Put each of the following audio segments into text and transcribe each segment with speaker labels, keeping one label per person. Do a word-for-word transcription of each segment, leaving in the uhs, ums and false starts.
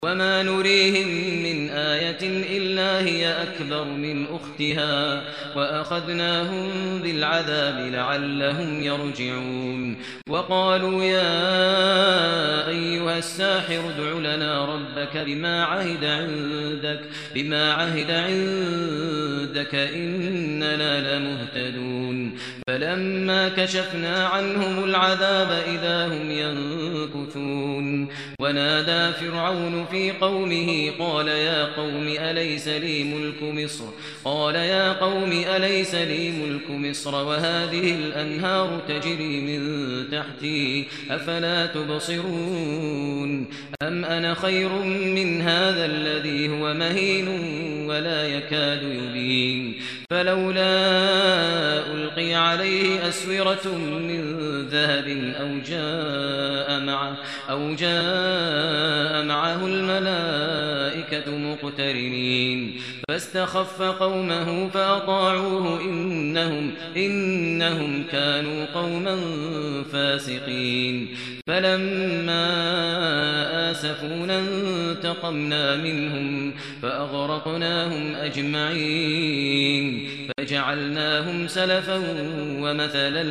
Speaker 1: وما نريهم من آية إلا هي أكبر من أختها وأخذناهم بالعذاب لعلهم يرجعون وقالوا يا أيها الساحر ادع لنا ربك بما عهد عندك بما عهد عندك إننا لمهتدون فلما كشفنا عنهم العذاب إذا هم ينكثون ونادى فرعون في قومه قال يا قوم أليس لي ملك مصر قال يا قوم أليس لي ملك مصر وهذه الأنهار تجري من تحتي أفلا تبصرون أم أنا خير من هذا الذي هو مهين ولا يكاد يبين فلولا ألقي عليه أسورة من ذهب أو جاء معه أو جاء معه الملائكة مقترنين فاستخف قومه فأطاعوه إنهم إنهم كانوا قوما فاسقين فلما آسفونا انتقمنا منهم فأغرقناهم أجمعين فجعلناهم سلفا ومثلا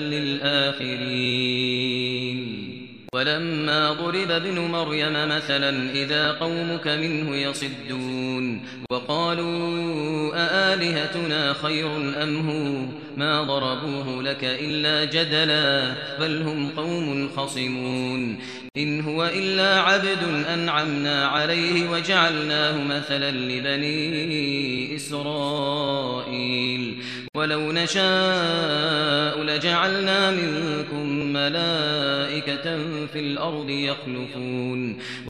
Speaker 1: للآخرين ولما ضرب ابن مريم مثلا إذا قومك منه يصدون وقالوا أآلهتنا خير أم هو ما ضربوه لك إلا جدلا بل هم قوم خصمون إن هو إلا عبد أنعمنا عليه وجعلناه مثلا لبني إسرائيل ولو نشاء لجعلنا منكم ملائكة في الأرض يخلفون